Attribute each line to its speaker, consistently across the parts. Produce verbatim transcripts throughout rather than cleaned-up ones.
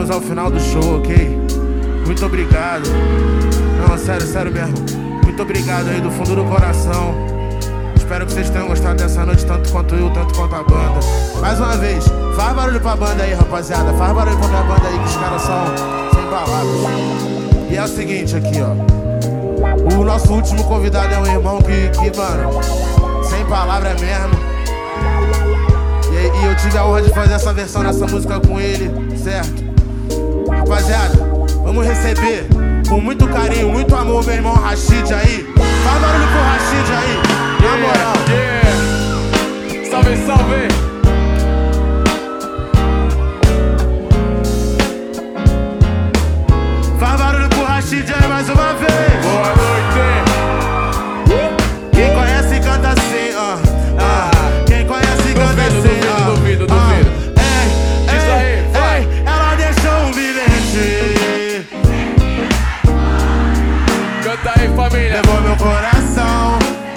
Speaker 1: chegamos ao final do show, ok? Muito obrigado. Não, sério, sério mesmo. Muito obrigado aí do fundo do coração. Espero que vocês tenham gostado dessa noite tanto quanto eu, tanto quanto a banda. Mais uma vez, faz barulho pra banda aí, rapaziada. Faz barulho pra minha banda aí, que os caras são sem palavras. E é o seguinte aqui, ó. O nosso último convidado é um irmão que, que mano, sem palavra mesmo. E, e eu tive a honra de fazer essa versão dessa música com ele, certo? Rapaziada, vamos receber com muito carinho, muito amor, meu irmão Rashid aí. Faz barulho pro Rashid aí, na moral.
Speaker 2: Yeah. Salve, salve.
Speaker 1: Faz barulho pro Rashid aí mais uma vez.
Speaker 2: Boa noite.
Speaker 1: Quem conhece canta assim, ó. Uh, uh. Quem conhece canta
Speaker 2: duvido,
Speaker 1: assim,
Speaker 2: duvido,
Speaker 1: ó.
Speaker 2: duvido, duvido.
Speaker 1: Uh. Ei,
Speaker 2: diz
Speaker 1: ei,
Speaker 2: aí, vai.
Speaker 1: ei, ela deixou um bilhete.
Speaker 2: Canta aí, família.
Speaker 1: Levou meu coração,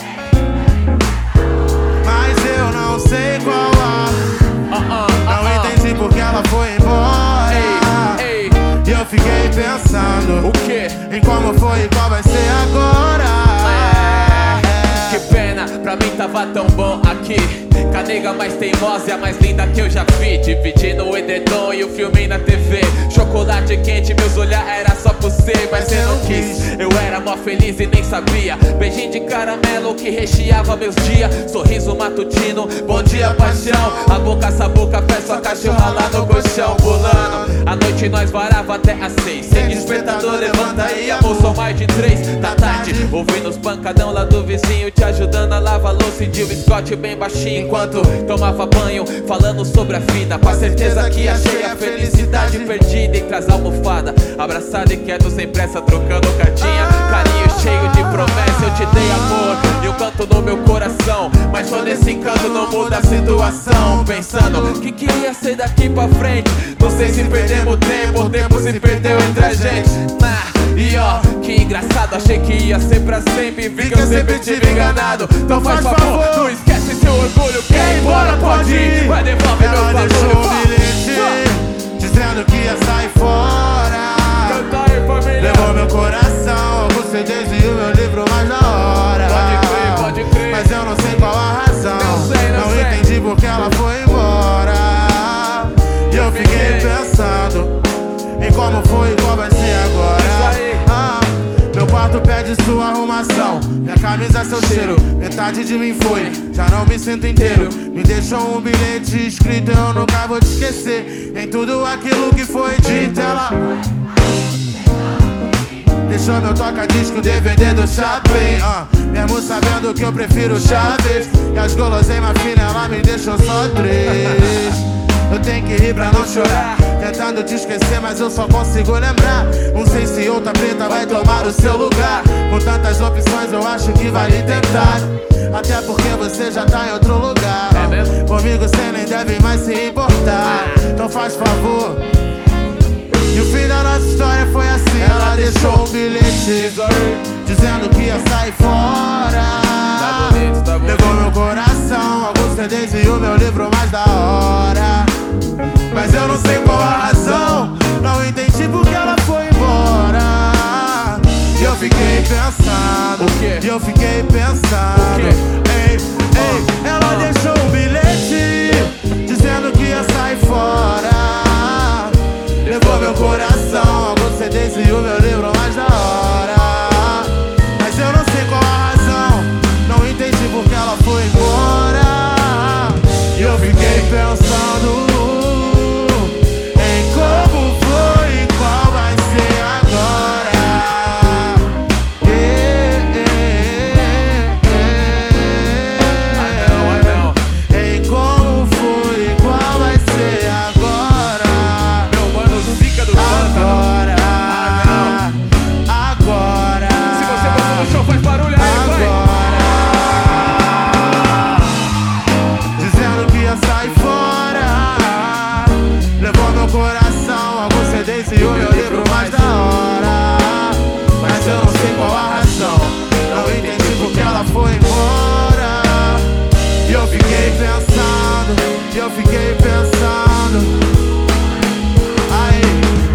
Speaker 1: mas eu não sei qual a.
Speaker 2: Uh -uh,
Speaker 1: Não
Speaker 2: uh -uh.
Speaker 1: entendi porque ela foi embora.
Speaker 2: Ei, ei.
Speaker 1: E eu fiquei pensando
Speaker 2: O quê?
Speaker 1: em como foi e qual vai ser agora.
Speaker 2: É, que pena, pra mim tava tão bom aqui. Com a nega mais teimosa e a mais linda que eu já vi. Dividindo o edredom e o filme na T V. Chocolate quente, meus olhar era só por você, mas cê não quis. Eu era mó feliz e nem sabia. Beijinho de caramelo que recheava meus dias. Sorriso matutino, bom dia paixão. A boca, essa boca, pé, sua cachorra lá no colchão. Pulando, a noite nós varava até às seis. Sem despertador, levanta aí, amor, são mais de três da tarde. Ouvindo os pancadão lá do vizinho, te ajudando a lavar louça e de um Scott bem baixinho. Enquanto tomava banho, falando sobre a vida. Com a certeza que achei a felicidade perdida entre as almofadas. Abraçado e quieto, sem pressa, trocando cartinha. Carinho cheio de promessa, eu te dei amor e eu canto no meu coração. Mas só nesse encanto não muda a situação. Pensando, que que ia ser daqui pra frente? Não sei se perdemos tempo, o tempo se perdeu entre a gente. Nah. E ó, que engraçado, achei que ia ser pra sempre. Vi que eu sempre tive enganado. Então faz favor, não esquece seu orgulho. Quer ir embora, pode ir, vai devolver meu
Speaker 1: Ela deixou
Speaker 2: bagulho.
Speaker 1: um bilhete dizendo que ia sair fora.
Speaker 2: Canta aí, família.
Speaker 1: Levou meu coração, alguns C Ds e o meu livro mais na hora.
Speaker 2: Pode crer, pode crer.
Speaker 1: Mas eu não sei qual a razão.
Speaker 2: Não sei, não sei.
Speaker 1: entendi porque ela foi embora. E eu fiquei pensando em como foi e qual vai ser agora. Ah, meu quarto pede sua arrumação, minha camisa é seu cheiro, metade de mim foi, já não me sinto inteiro. Me deixou um bilhete escrito, eu nunca vou te esquecer. Em tudo aquilo que foi dito, ela deixou meu toca-disco, D V D do Chaplin, ah, mesmo sabendo que eu prefiro Chaves. E as guloseimas finas, ela me deixou só três. Eu tenho que rir pra não chorar, tentando te esquecer, mas eu só consigo lembrar. Não sei se outra preta vai tomar o seu lugar. Com tantas opções eu acho que vale tentar. Até porque você já tá em outro lugar.
Speaker 2: É mesmo?
Speaker 1: Comigo cê nem deve mais se importar. Então faz favor. E o fim da nossa história foi assim. Ela deixou um bilhete dizendo que ia sair fora.
Speaker 2: Tá bonito, tá bonito.
Speaker 1: Levou meu coração, alguns C Ds e o meu livro mais da hora. Mas eu não sei qual a razão, não entendi porque ela foi embora. E eu fiquei pensando,
Speaker 2: O quê?
Speaker 1: e eu fiquei pensando.
Speaker 2: O quê?
Speaker 1: Ei, ei, ela deixou um bilhete dizendo que ia sair fora. Levou meu coração, alguns C Ds e o meu livro mais da hora. Mas eu não sei qual a razão, não entendi porque ela foi embora. E eu fiquei pensando em como foi e qual vai ser agora. Yeah, yeah, yeah.
Speaker 2: Ah não, ah não.
Speaker 1: Em como foi e qual vai ser agora.
Speaker 2: Meu mano, zica do pântano.
Speaker 1: Agora,
Speaker 2: Ah
Speaker 1: agora.
Speaker 2: não. Se você gostou do show, faz barulho aí, vai.
Speaker 1: Agora, dizendo que ia sair fora. Levou meu coração, alguns C Ds e o meu livro mais da hora. Mas eu não sei qual a razão, não entendi porque ela foi embora. E eu fiquei pensando, e eu fiquei pensando. Aí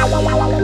Speaker 1: Ela